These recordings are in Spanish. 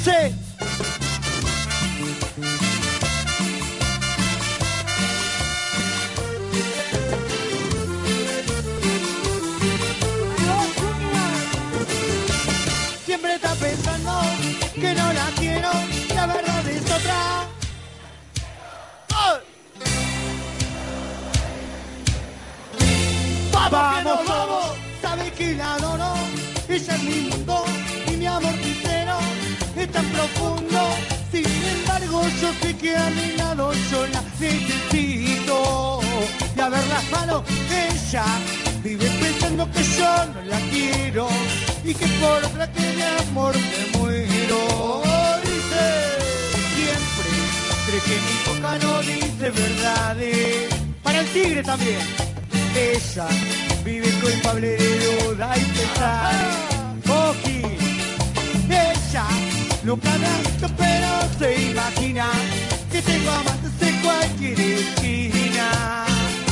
Dice. Siempre está pensando que no la quiero, la verdad es otra. ¡Oh! Vamos, vamos, sabe que la adoro, ella es mi mundo y mi amor sincero es tan profundo. Sin embargo, yo sé que a mi lado yo la necesito. Y a ver las manos, ella vive pensando que yo no la quiero y que por otra que de amor me muero. Dice, siempre cree que mi boca no dice verdades. Para el tigre también. Ella vive culpable de duda y pesar. Oji, ella nunca me ha visto, pero se imagina que tengo amantes en cualquier esquina.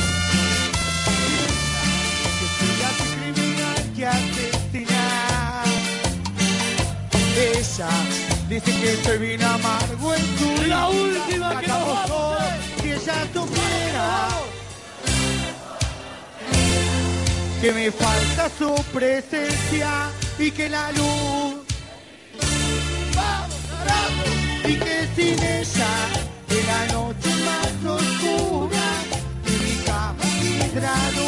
Que soy así criminal que asesina. Ella dice que soy bien amargo en su vida. La última que nos vamos a hacer. Si ella supiera que me falta su presencia y que la luz, vamos carajo, y que sin ella en la noche más oscura y mi cama quedará